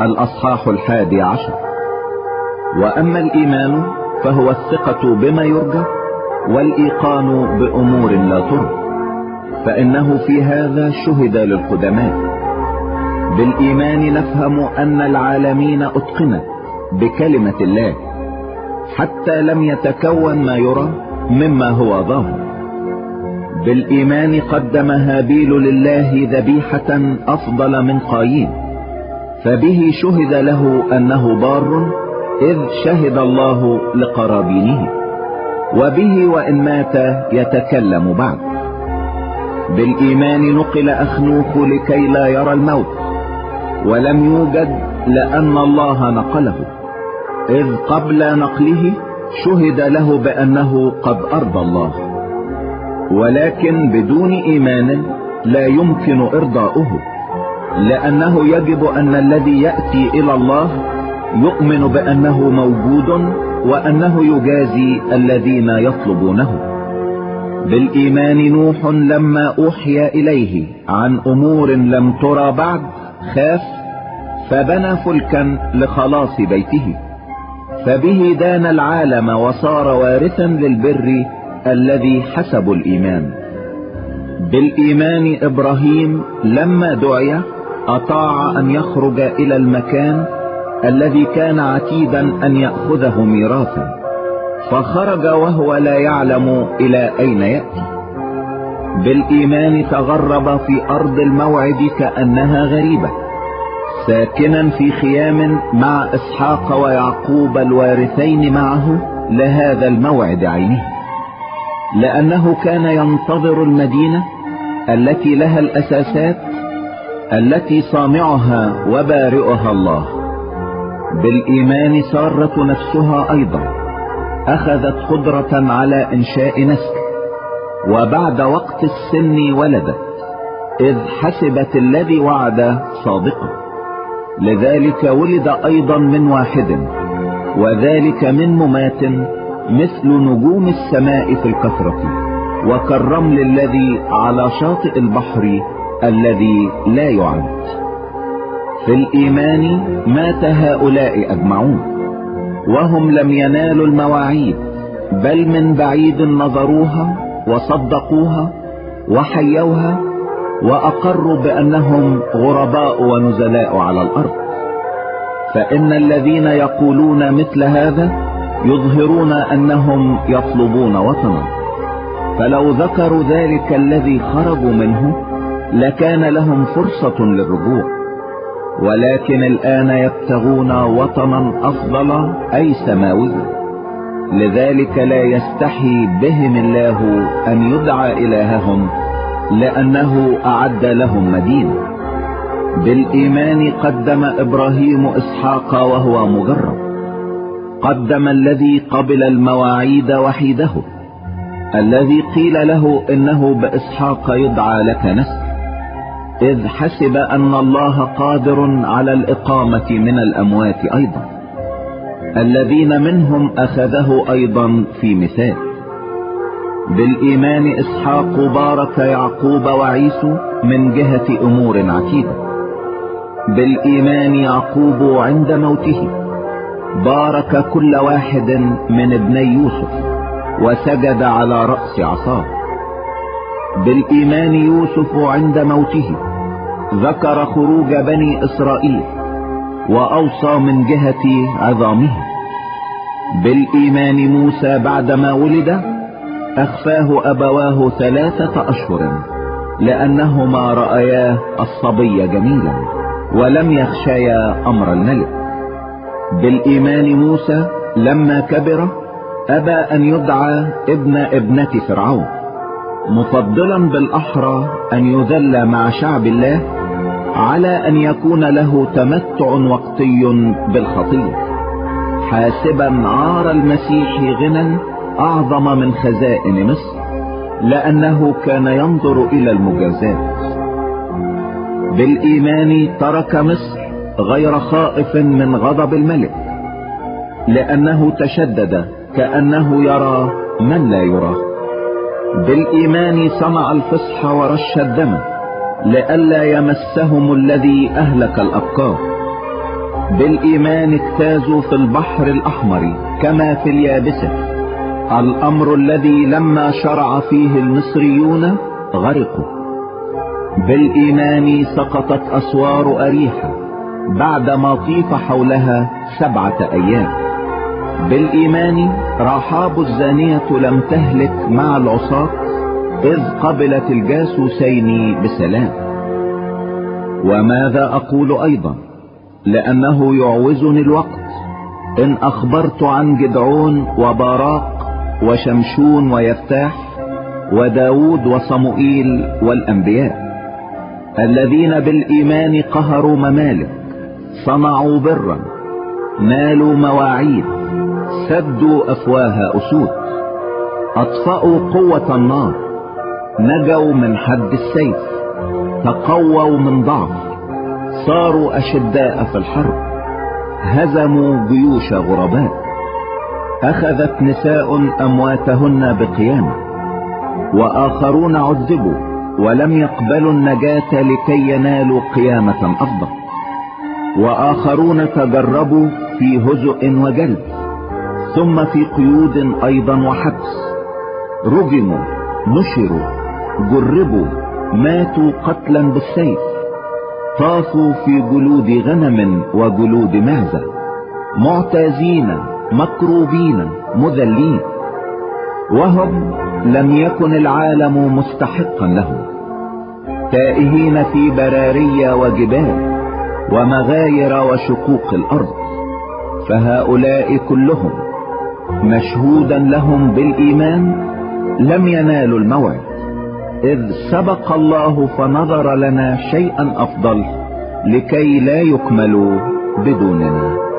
الأصحاح 11. وأما الإيمان فهو الثقة بما يرجى والإيقان بأمور لا ترى، فإنه في هذا شهد للقدماء. بالإيمان نفهم أن العالمين أتقنت بكلمة الله، حتى لم يتكون ما يرى مما هو ظاهر. بالإيمان قدم هابيل لله ذبيحة أفضل من قايين، فبه شهد له أنه بار، إذ شهد الله لقرابينه، وبه وإن مات يتكلم بعد. بالإيمان نقل أخنوخ لكي لا يرى الموت، ولم يوجد لأن الله نقله، إذ قبل نقله شهد له بأنه قد أرضى الله. ولكن بدون إيمان لا يمكن إرضاؤه، لأنه يجب أن الذي يأتي إلى الله يؤمن بأنه موجود وأنه يجازي الذين يطلبونه. بالإيمان نوح لما أوحي إليه عن أمور لم ترى بعد خاف، فبنى فلكا لخلاص بيته، فبه دان العالم وصار وارثا للبر الذي حسب الإيمان. بالإيمان إبراهيم لما دعي أطاع أن يخرج إلى المكان الذي كان عتيدا أن يأخذه ميراثا، فخرج وهو لا يعلم إلى أين يأتي. بالإيمان تغرب في أرض الموعد كأنها غريبة، ساكنا في خيام مع إسحاق ويعقوب الوارثين معه لهذا الموعد عينه، لأنه كان ينتظر المدينة التي لها الأساسات، التي صانعها وبارئها الله. بالإيمان سارة نفسها أيضا أخذت قدرة على إنشاء نسل، وبعد وقت السن ولدت، إذ حسبت الذي وعد صادقا. لذلك ولد أيضا من واحد، وذلك من ممات، مثل نجوم السماء في الكثرة، وكالرمل الذي على شاطئ البحر الذي لا يعد. في الإيمان مات هؤلاء أجمعون، وهم لم ينالوا المواعيد، بل من بعيد نظروها وصدقوها وحيوها، وأقروا بأنهم غرباء ونزلاء على الأرض. فإن الذين يقولون مثل هذا يظهرون أنهم يطلبون وطنا، فلو ذكروا ذلك الذي خرجوا منه لكان لهم فرصة للرجوع، ولكن الآن يبتغون وطنا أفضل أي سماوي. لذلك لا يستحي بهم الله أن يدعى إلههم، لأنه أعد لهم مدينة. بالإيمان قدم إبراهيم إسحاق وهو مجرب، قدم الذي قبل المواعيد وحيده، الذي قيل له إنه بإسحاق يدعى لك نسل، إذ حسب أن الله قادر على الإقامة من الأموات أيضا، الذين منهم أخذه أيضا في مثال. بالإيمان إسحاق بارك يعقوب وعيسو من جهة أمور عتيدة. بالإيمان يعقوب عند موته بارك كل واحد من ابني يوسف، وسجد على رأس عصاه. بالإيمان يوسف عند موته ذكر خروج بني إسرائيل، وأوصى من جهة عظامه. بالإيمان موسى بعدما ولد أخفاه أبواه 3 أشهر، لأنهما رأيا الصبي جميلا ولم يخشيا أمر الملك. بالإيمان موسى لما كبر أبى أن يدعى ابن ابنة فرعون، مفضلا بالأحرى أن يذل مع شعب الله على أن يكون له تمتع وقتي بالخطية، حاسبا عار المسيح غنى أعظم من خزائن مصر، لأنه كان ينظر إلى المجازات. بالإيمان ترك مصر غير خائف من غضب الملك، لأنه تشدد كأنه يرى من لا يراه. بالإيمان صنع الفصح ورش الدم، لئلا يمسهم الذي أهلك الأبكار. بالإيمان اجتازوا في البحر الأحمر كما في اليابسة، الأمر الذي لما شرع فيه المصريون غرقوا. بالإيمان سقطت أسوار أريحة بعدما طيف حولها 7 أيام. بالإيمان رحاب الزانية لم تهلك مع العصاة إذ قبلت الجاسوسين بسلام. وماذا أقول أيضا، لأنه يعوزني الوقت، إن أخبرت عن جدعون وباراق وشمشون ويفتاح وداود وصموئيل والأنبياء، الذين بالإيمان قهروا ممالك، صنعوا برا، نالوا مواعيد، سدوا أفواه أسود، أطفأوا قوة النار، نجوا من حد السيف، تقووا من ضعف، صاروا أشداء في الحرب، هزموا جيوش غرباء، أخذت نساء أمواتهن بقيامة، وآخرون عذبوا ولم يقبلوا النجاة لكي ينالوا قيامة أفضل، وآخرون تجربوا في هزء وجلد، ثم في قيود أيضا وحبس، رجموا، نشروا، جربوا، ماتوا قتلا بالسيف، طافوا في جلود غنم وجلود معزة، معتازين، مكروبين، مذلين، وهم لم يكن العالم مستحقا لهم، تائهين في برارية وجبال ومغاير وشقوق الأرض. فهؤلاء كلهم مشهودا لهم بالإيمان لم ينالوا الموعد، إذ سبق الله فنظر لنا شيئا أفضل لكي لا يكملوا بدوننا.